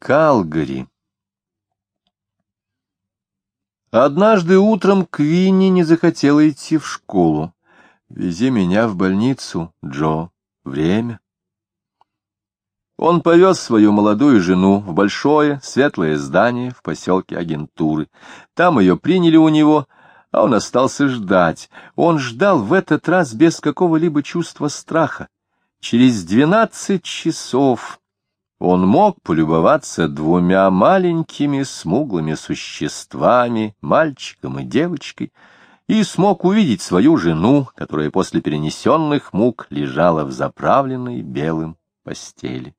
Калгари. Однажды утром Квинни не захотела идти в школу. «Вези меня в больницу, Джо. Время». Он повез свою молодую жену в большое светлое здание в поселке Агентуры. Там ее приняли у него, а он остался ждать. Он ждал в этот раз без какого-либо чувства страха. Через 12 часов он мог полюбоваться двумя маленькими смуглыми существами, мальчиком и девочкой, и смог увидеть свою жену, которая после перенесенных мук лежала в заправленной белым постели.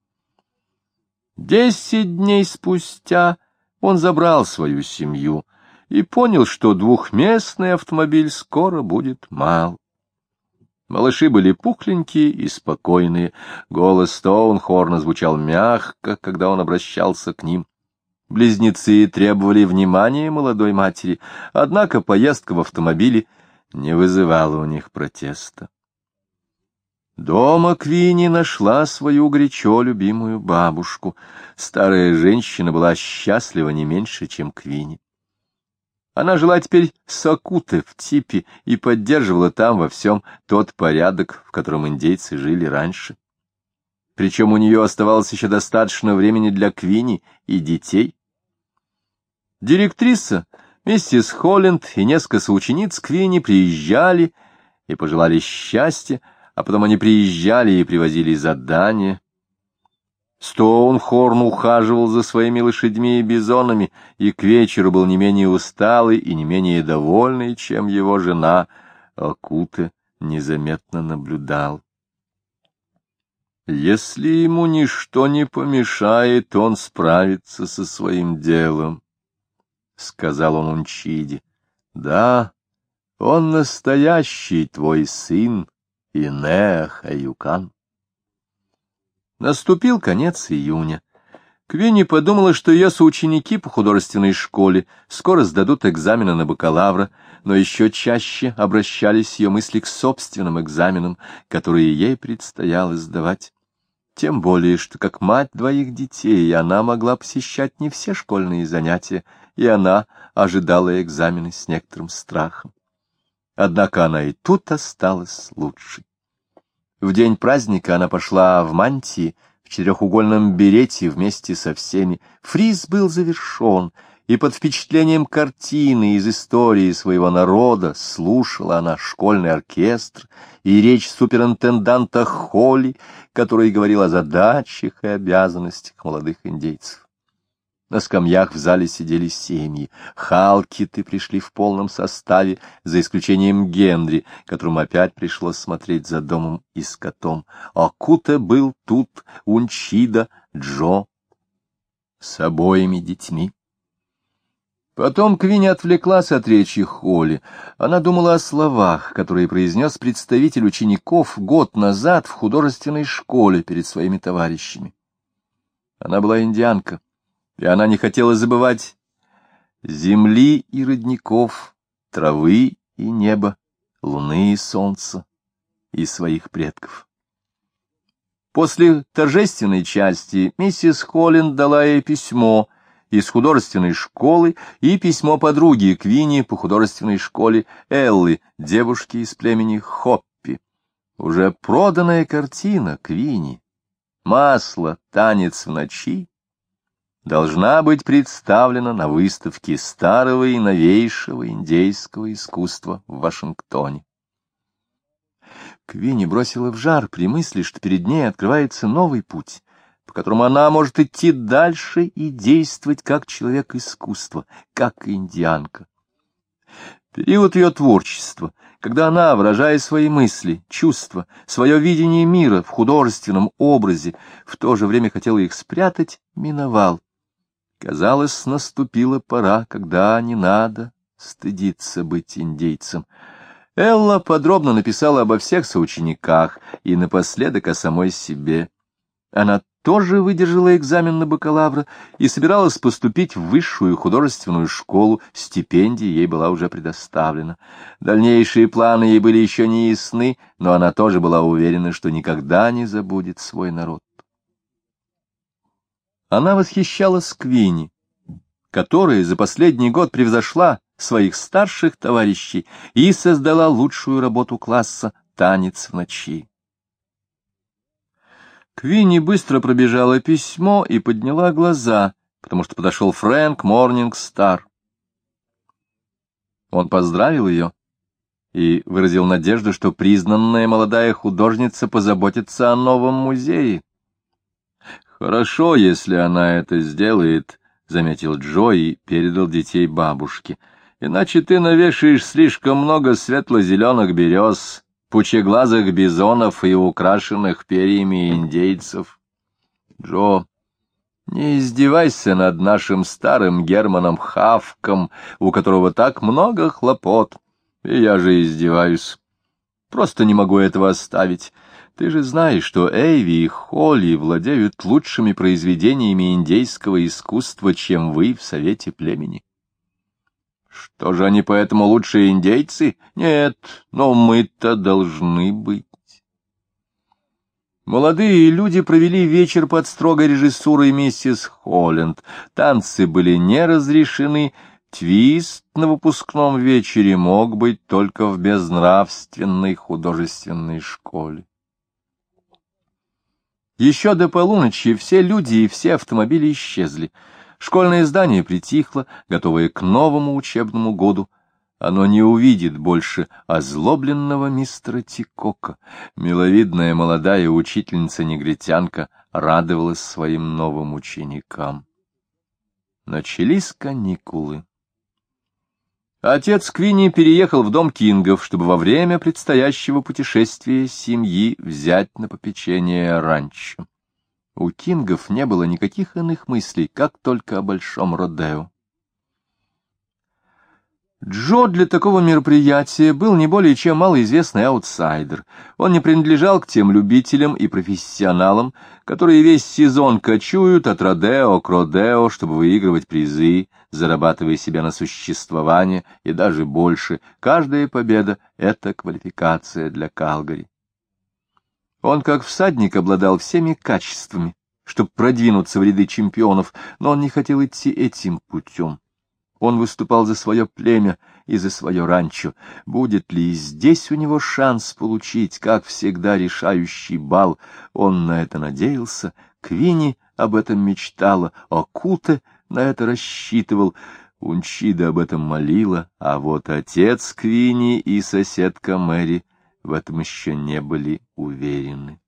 10 дней спустя он забрал свою семью и понял, что двухместный автомобиль скоро будет мал. Малыши были пухленькие и спокойные. Голос Стоунхорна звучал мягко, когда он обращался к ним. Близнецы требовали внимания молодой матери, однако поездка в автомобиле не вызывала у них протеста. Дома Квинни нашла свою горячо любимую бабушку. Старая женщина была счастлива не меньше, чем Квинни. Она жила теперь в Сокуте, в типе, и поддерживала там во всем тот порядок, в котором индейцы жили раньше. Причем у нее оставалось еще достаточно времени для Квинни и детей. Директриса, миссис Холленд и несколько соучениц Квинни приезжали и пожелали счастья, а потом они приезжали и привозили задания. Стоунхорн ухаживал за своими лошадьми и бизонами, и к вечеру был не менее усталый и не менее довольный, чем его жена. Окуте незаметно наблюдал. Если ему ничто не помешает, он справится со своим делом, — сказал он Унчиде. — Да, он настоящий твой сын, Инеа Хаюкан. Наступил конец июня. Квинни подумала, что ее соученики по художественной школе скоро сдадут экзамены на бакалавра, но еще чаще обращались ее мысли к собственным экзаменам, которые ей предстояло сдавать. Тем более, что как мать двоих детей она могла посещать не все школьные занятия, и она ожидала экзамены с некоторым страхом. Однако она и тут осталась лучшей. В день праздника она пошла в мантии, в четырехугольном берете вместе со всеми. Фриз был завершен, и под впечатлением картины из истории своего народа слушала она школьный оркестр и речь суперинтенданта Холли, который говорил о задачах и обязанностях молодых индейцев. На скамьях в зале сидели семьи. Халкиты пришли в полном составе, за исключением Генри, которому опять пришлось смотреть за домом и скотом. Окуте был тут, Унчида, Джо с обоими детьми. Потом Квинни отвлеклась от речи Холли. Она думала о словах, которые произнес представитель учеников год назад в художественной школе перед своими товарищами. Она была индианка, и она не хотела забывать земли и родников, травы и неба, луны и солнца и своих предков. После торжественной части миссис Холленд дала ей письмо из художественной школы и письмо подруги Квинни по художественной школе Эллы, девушки из племени Хоппи. Уже проданная картина Квинни «Масло. Танец в ночи» должна быть представлена на выставке старого и новейшего индейского искусства в Вашингтоне. Квинни бросила в жар при мысли, что перед ней открывается новый путь, по которому она может идти дальше и действовать как человек искусства, как индианка. Период ее творчества, когда она, выражая свои мысли, чувства, свое видение мира в художественном образе, в то же время хотела их спрятать, миновал. Казалось, наступила пора, когда не надо стыдиться быть индейцем. Элла подробно написала обо всех соучениках и напоследок о самой себе. Она тоже выдержала экзамен на бакалавра и собиралась поступить в высшую художественную школу, стипендия ей была уже предоставлена. Дальнейшие планы ей были еще не ясны, но она тоже была уверена, что никогда не забудет свой народ. Она восхищалась Квинни, которая за последний год превзошла своих старших товарищей и создала лучшую работу класса «Танец в ночи». Квинни быстро пробежала письмо и подняла глаза, потому что подошел Фрэнк Морнингстар. Он поздравил ее и выразил надежду, что признанная молодая художница позаботится о новом музее. «Хорошо, если она это сделает», — заметил Джо и передал детей бабушке. «Иначе ты навешаешь слишком много светло-зеленых берез, пучеглазых бизонов и украшенных перьями индейцев. Джо, не издевайся над нашим старым Германом Хавком, у которого так много хлопот, и я же издеваюсь. Просто не могу этого оставить. Ты же знаешь, что Эйви и Холли владеют лучшими произведениями индейского искусства, чем вы в Совете племени. Что же они поэтому лучшие индейцы? Нет, но мы-то должны быть». Молодые люди провели вечер под строгой режиссурой миссис Холланд. Танцы были не разрешены. Твист на выпускном вечере мог быть только в безнравственной художественной школе. Еще до полуночи все люди и все автомобили исчезли. Школьное здание притихло, готовое к новому учебному году. Оно не увидит больше озлобленного мистера Тикока. Миловидная молодая учительница-негритянка радовалась своим новым ученикам. Начались каникулы. Отец Квинни переехал в дом Кингов, чтобы во время предстоящего путешествия семьи взять на попечение ранчо. У Кингов не было никаких иных мыслей, как только о большом родео. Джо для такого мероприятия был не более чем малоизвестный аутсайдер. Он не принадлежал к тем любителям и профессионалам, которые весь сезон кочуют от родео к родео, чтобы выигрывать призы, зарабатывая себе на существование и даже больше. Каждая победа — это квалификация для Калгари. Он, как всадник, обладал всеми качествами, чтобы продвинуться в ряды чемпионов, но он не хотел идти этим путем. Он выступал за свое племя и за свое ранчо. Будет ли здесь у него шанс получить, как всегда, решающий балл? Он на это надеялся, Квинни об этом мечтала, Окуте на это рассчитывал, Унчида об этом молила, а вот отец Квинни и соседка Мэри в этом еще не были уверены.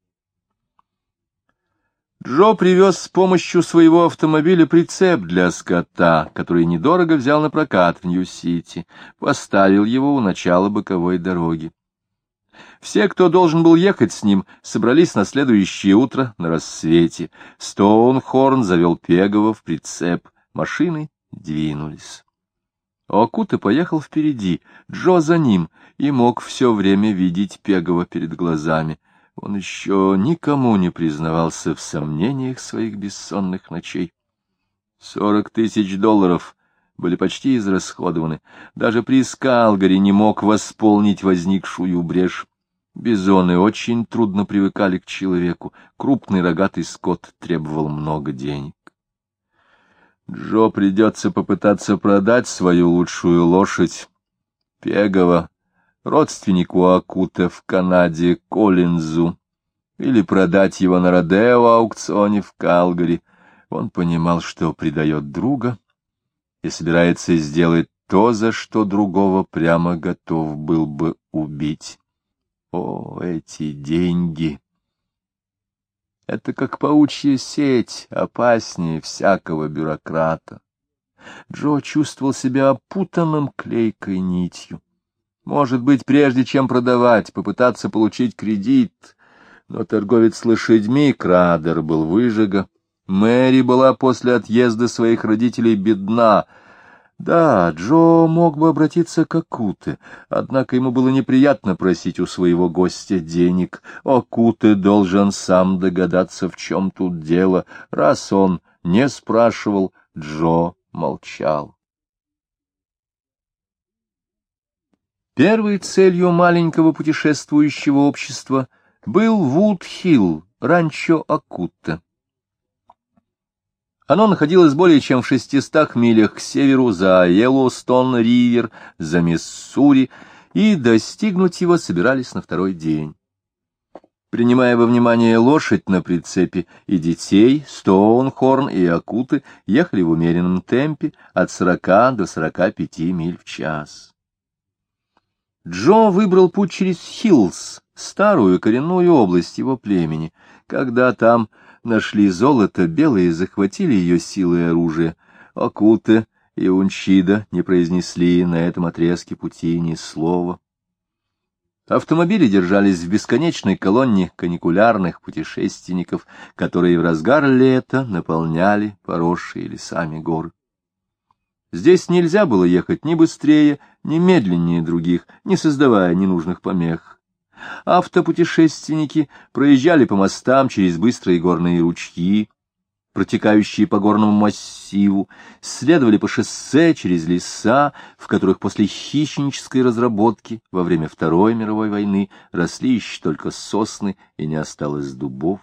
Джо привез с помощью своего автомобиля прицеп для скота, который недорого взял на прокат в Нью-Сити, поставил его у начала боковой дороги. Все, кто должен был ехать с ним, собрались на следующее утро на рассвете. Стоунхорн завел Пегова в прицеп, машины двинулись. Окута поехал впереди, Джо за ним, и мог все время видеть Пегова перед глазами. Он еще никому не признавался в сомнениях своих бессонных ночей. $40 000 были почти израсходованы. Даже приз Калгари не мог восполнить возникшую брешь. Бизоны очень трудно привыкали к человеку. Крупный рогатый скот требовал много денег. Джо придется попытаться продать свою лучшую лошадь, Пегова, родственнику Окуте в Канаде, Коллинзу, или продать его на родео-аукционе в Калгари. Он понимал, что предает друга и собирается сделать то, за что другого прямо готов был бы убить. О, эти деньги! Это как паучья сеть, опаснее всякого бюрократа. Джо чувствовал себя опутанным клейкой нитью. Может быть, прежде чем продавать, попытаться получить кредит. Но торговец лошадьми Крадер был выжига. Мэри была после отъезда своих родителей бедна. Да, Джо мог бы обратиться к Окуте, однако ему было неприятно просить у своего гостя денег. Окуте должен сам догадаться, в чем тут дело. Раз он не спрашивал, Джо молчал. Первой целью маленького путешествующего общества был Вуд-Хилл, ранчо Окуте. Оно находилось более чем в 600 милях к северу за Йеллоустон-ривер, за Миссури, и достигнуть его собирались на второй день. Принимая во внимание лошадь на прицепе и детей, Стоунхорн и Акуты ехали в умеренном темпе от 40 до 45 миль в час. Джо выбрал путь через Хиллс, старую коренную область его племени. Когда там нашли золото, белые захватили ее силой и оружие. Акута и Унчида не произнесли на этом отрезке пути ни слова. Автомобили держались в бесконечной колонне каникулярных путешественников, которые в разгар лета наполняли поросшие лесами горы. Здесь нельзя было ехать ни быстрее, ни медленнее других, не создавая ненужных помех. Автопутешественники проезжали по мостам через быстрые горные ручьи, протекающие по горному массиву, следовали по шоссе через леса, в которых после хищнической разработки во время Второй мировой войны росли еще только сосны и не осталось дубов.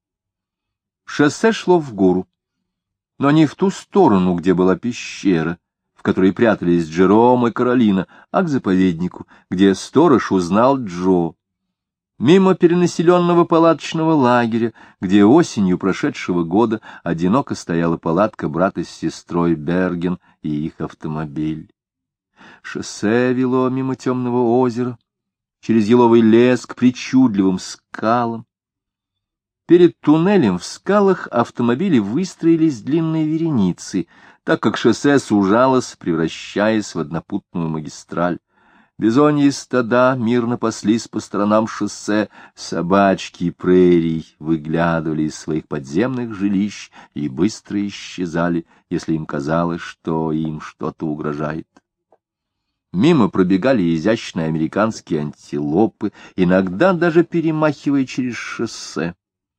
Шоссе шло в гору, но не в ту сторону, где была пещера, в которой прятались Джером и Каролина, а к заповеднику, где сторож узнал Джо. Мимо перенаселенного палаточного лагеря, где осенью прошедшего года одиноко стояла палатка брата с сестрой Берген и их автомобиль. Шоссе вело мимо темного озера, через еловый лес к причудливым скалам. Перед туннелем в скалах автомобили выстроились длинной вереницей, так как шоссе сужалось, превращаясь в однопутную магистраль. Бизоньи стада мирно паслись по сторонам шоссе, собачки прерий выглядывали из своих подземных жилищ и быстро исчезали, если им казалось, что им что-то угрожает. Мимо пробегали изящные американские антилопы, иногда даже перемахивая через шоссе.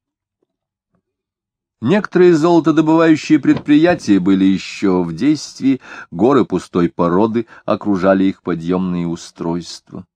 Некоторые золотодобывающие предприятия были еще в действии, горы пустой породы окружали их подъемные устройства.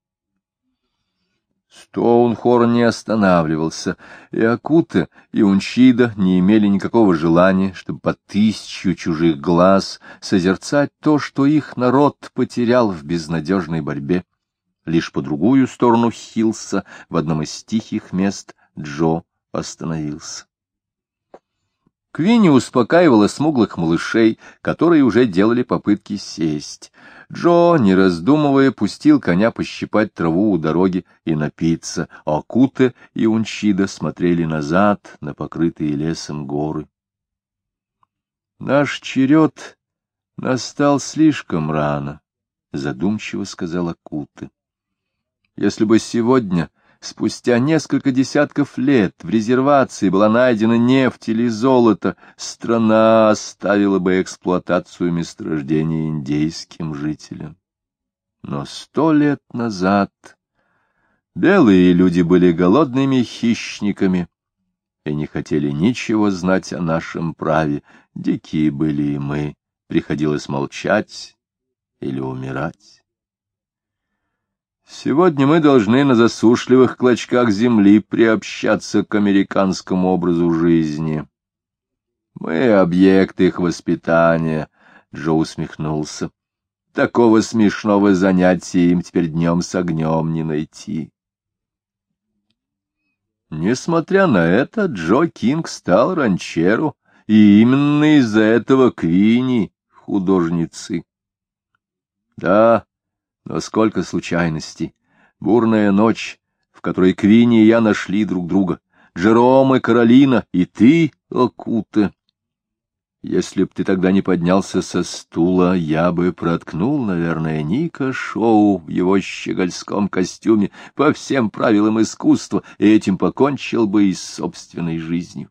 Стоунхорн не останавливался, и Акута, и Унчида не имели никакого желания, чтобы по 1000 чужих глаз созерцать то, что их народ потерял в безнадежной борьбе. Лишь по другую сторону Хиллса, в одном из тихих мест, Джо остановился. Квинни успокаивала смуглых малышей, которые уже делали попытки сесть. Джо, не раздумывая, пустил коня пощипать траву у дороги и напиться, а Акута и Унчида смотрели назад на покрытые лесом горы. — Наш черед настал слишком рано, — задумчиво сказала Акута. — Если бы сегодня, спустя несколько десятков лет, в резервации была найдена нефть или золото, страна оставила бы эксплуатацию месторождения индейским жителям. Но 100 лет назад белые люди были голодными хищниками и не хотели ничего знать о нашем праве. Дикие были и мы, приходилось молчать или умирать. Сегодня мы должны на засушливых клочках земли приобщаться к американскому образу жизни. Мы объект их воспитания, — Джо усмехнулся. Такого смешного занятия им теперь днем с огнем не найти. Несмотря на это, Джо Кинг стал ранчеро, и именно из-за этого Квинни — художницей. Да, но сколько случайностей! Бурная ночь, в которой Квинни и я нашли друг друга, Джером и Каролина, и ты, Акута. Если б ты тогда не поднялся со стула, я бы проткнул, наверное, Ника Шоу в его щегольском костюме по всем правилам искусства, и этим покончил бы и с собственной жизнью.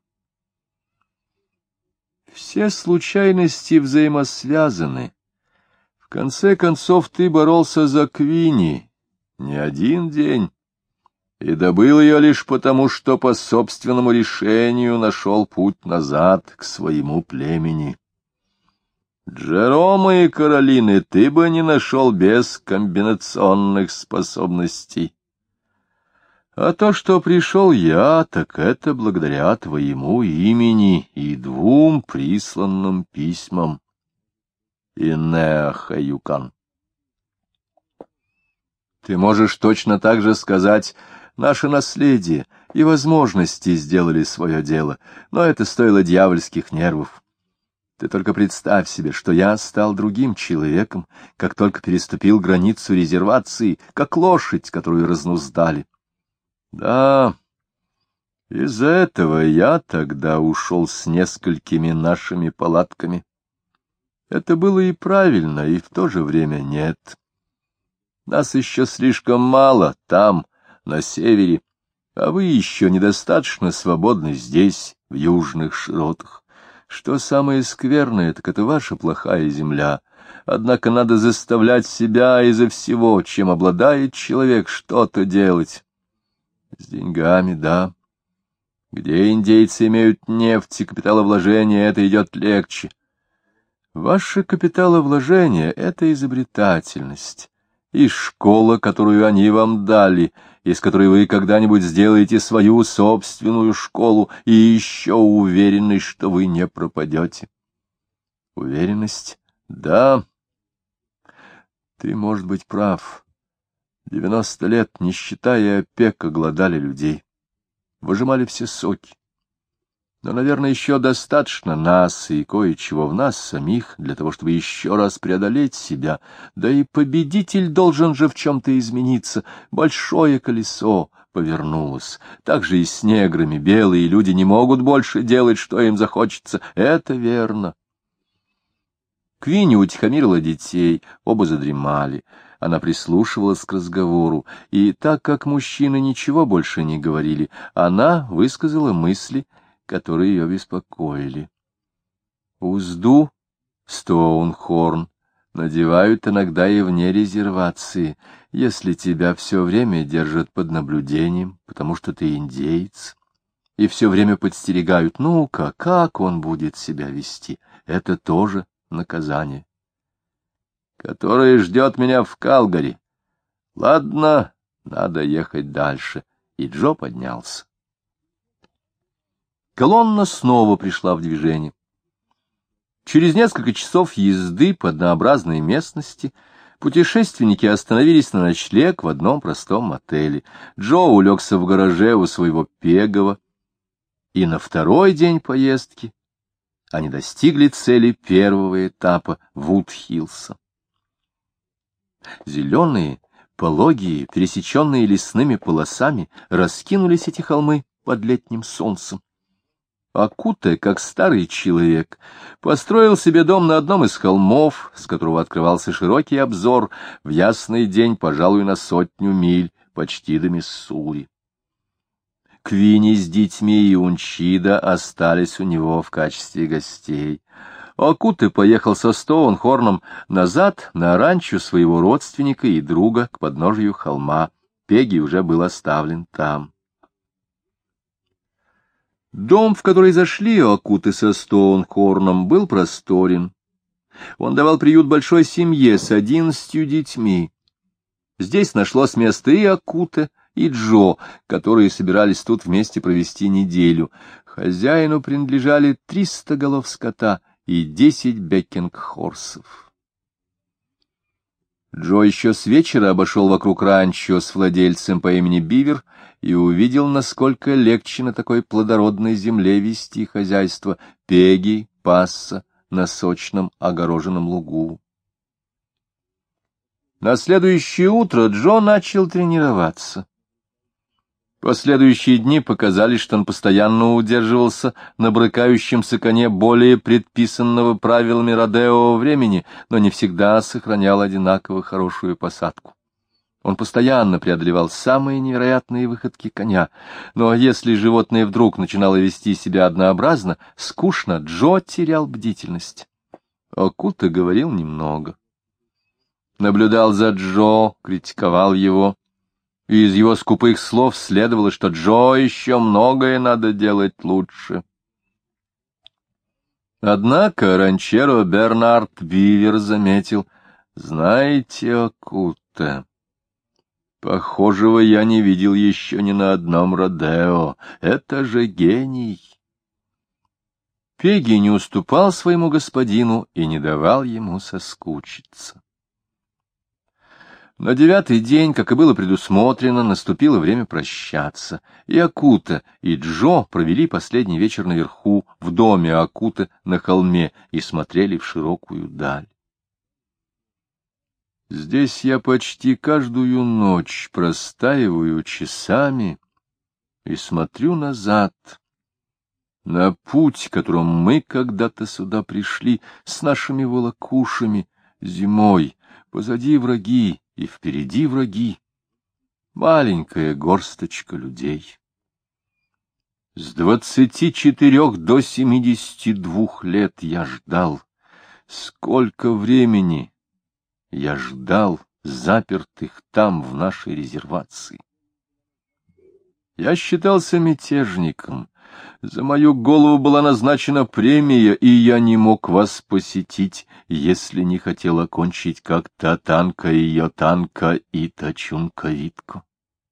Все случайности взаимосвязаны. В конце концов, ты боролся за Квинни не один день, и добыл ее лишь потому, что по собственному решению нашел путь назад к своему племени. Джерома и Каролины ты бы не нашел без комбинационных способностей. А то, что пришел я, так это благодаря твоему имени и 2 присланным письмам. Инеха Юкан. Ты можешь точно так же сказать: наше наследие и возможности сделали свое дело, но это стоило дьявольских нервов. Ты только представь себе, что я стал другим человеком, как только переступил границу резервации, как лошадь, которую разнуздали. Да, из-за этого я тогда ушел с несколькими нашими палатками. Это было и правильно, и в то же время нет. Нас еще слишком мало там, на севере, а вы еще недостаточно свободны здесь, в южных широтах. Что самое скверное, так это ваша плохая земля. Однако надо заставлять себя изо всего, чем обладает человек, что-то делать. С деньгами, да. Где индейцы имеют нефть и капиталовложения, это идет легче. Ваше капиталовложение — это изобретательность. И школа, которую они вам дали, из которой вы когда-нибудь сделаете свою собственную школу, и еще уверенность, что вы не пропадете. Уверенность? Да. Ты, может быть, прав. 90 лет, не считая опек, оглодали людей. Выжимали все соки. Но, наверное, еще достаточно нас и кое-чего в нас самих для того, чтобы еще раз преодолеть себя. Да и победитель должен же в чем-то измениться. Большое колесо повернулось. Так же и с неграми. Белые люди не могут больше делать, что им захочется. Это верно. Квинни утихомирила детей, оба задремали. Она прислушивалась к разговору, и так как мужчины ничего больше не говорили, она высказала мысли, которые ее беспокоили. Узду Стоунхорн надевают иногда и вне резервации, если тебя все время держат под наблюдением, потому что ты индеец, и все время подстерегают: ну-ка, как он будет себя вести? Это тоже наказание, которое ждет меня в Калгари. Ладно, надо ехать дальше. И Джо поднялся. Колонна снова пришла в движение. Через несколько часов езды по однообразной местности путешественники остановились на ночлег в одном простом мотеле. Джо улегся в гараже у своего Пегова, и на второй день поездки они достигли цели первого этапа Вуд-Хиллса. Зеленые, пологие, пересеченные лесными полосами, раскинулись эти холмы под летним солнцем. Акуте, как старый человек, построил себе дом на одном из холмов, с которого открывался широкий обзор, в ясный день, пожалуй, на 100 миль, почти до Миссури. Квинни с детьми и Унчида остались у него в качестве гостей. Акуте поехал со Стоунхорном назад на ранчо своего родственника и друга к подножию холма. Пеги уже был оставлен там. Дом, в который зашли Акуте со Стоунхорном, был просторен. Он давал приют большой семье с 11 детьми. Здесь нашлось место и Акуте, и Джо, которые собирались тут вместе провести неделю. Хозяину принадлежали 300 голов скота и 10 бекингхорсов. Джо еще с вечера обошел вокруг ранчо с владельцем по имени Бивер и увидел, насколько легче на такой плодородной земле вести хозяйство. Пеги пасся на сочном огороженном лугу. На следующее утро Джо начал тренироваться. Последующие дни показали, что он постоянно удерживался на брыкающемся коне более предписанного правилами родео времени, но не всегда сохранял одинаково хорошую посадку. Он постоянно преодолевал самые невероятные выходки коня, но если животное вдруг начинало вести себя однообразно, скучно, Джо терял бдительность. Акуте говорил немного. Наблюдал за Джо, критиковал его. И из его скупых слов следовало, что Джо еще многое надо делать лучше. Однако ранчеро Бернард Бивер заметил: «Знаете, Акуте, Похожего я не видел еще ни на одном родео. Это же гений! Пегги не уступал своему господину и не давал ему соскучиться. На 9-й день, как и было предусмотрено, наступило время прощаться, и Акута, и Джо провели последний вечер наверху, в доме Акута на холме, и смотрели в широкую даль. Здесь я почти каждую ночь простаиваю часами и смотрю назад, на путь, которым мы когда-то сюда пришли с нашими волокушами зимой, позади враги и впереди враги, маленькая горсточка людей. С 24 до 72 лет я ждал. Сколько времени я ждал запертых там, в нашей резервации. Я считался мятежником. За мою голову была назначена премия, и я не мог вас посетить, если не хотел окончить как Татанка и Йотанка и Тачунка Витко.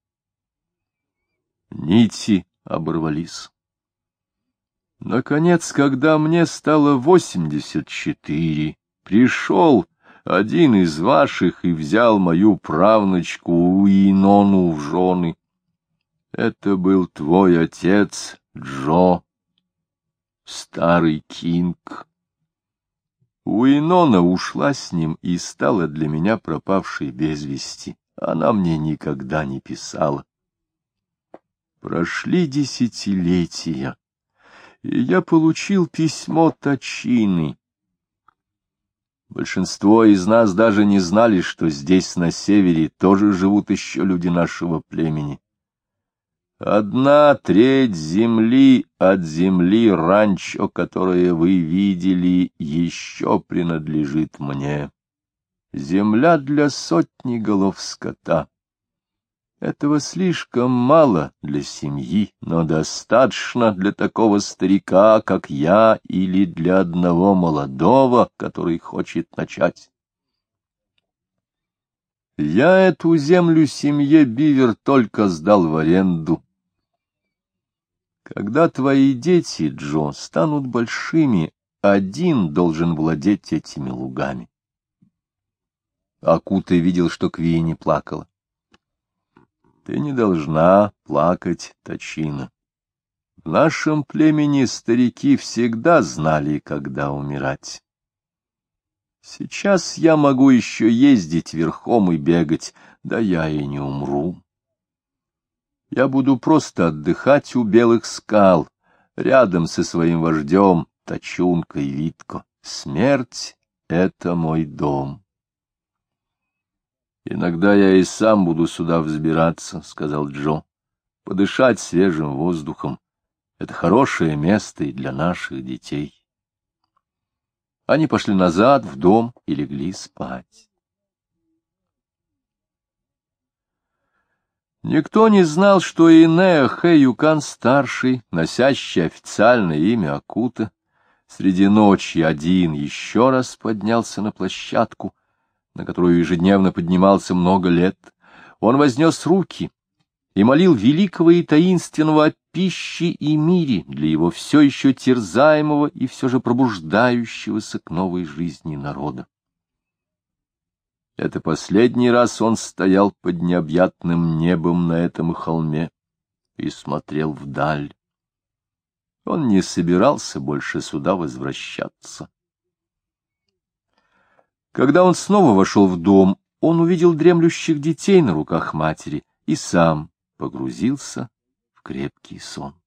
Нити оборвались. Наконец, когда мне стало 84, пришел один из ваших и взял мою правнучку Уинону в жены. Это был твой отец, Джо, старый Кинг. Уинона ушла с ним и стала для меня пропавшей без вести. Она мне никогда не писала. Прошли десятилетия, и я получил письмо Тачины. Большинство из нас даже не знали, что здесь, на севере, тоже живут еще люди нашего племени. 1/3 земли от земли ранчо, которое вы видели, еще принадлежит мне. Земля для сотни голов скота. Этого слишком мало для семьи, но достаточно для такого старика, как я, или для одного молодого, который хочет начать. Я эту землю семье Бивер только сдал в аренду. Когда твои дети, Джо, станут большими, один должен владеть этими лугами. Акута видел, что Квинни плакала. Ты не должна плакать, Тачина. В нашем племени старики всегда знали, когда умирать. Сейчас я могу еще ездить верхом и бегать, да я и не умру. Я буду просто отдыхать у белых скал, рядом со своим вождем, Тачункой Витко. Смерть — это мой дом. Иногда я и сам буду сюда взбираться, — сказал Джо, — подышать свежим воздухом. Это хорошее место и для наших детей. Они пошли назад в дом и легли спать. Никто не знал, что Инеа Хэюкан-старший, носящий официальное имя Акута, среди ночи один еще раз поднялся на площадку, на которую ежедневно поднимался много лет. Он вознес руки и молил великого и таинственного о пище и мире для его все еще терзаемого и все же пробуждающегося к новой жизни народа. Это последний раз он стоял под необъятным небом на этом холме и смотрел вдаль. Он не собирался больше сюда возвращаться. Когда он снова вошел в дом, он увидел дремлющих детей на руках матери и сам погрузился в крепкий сон.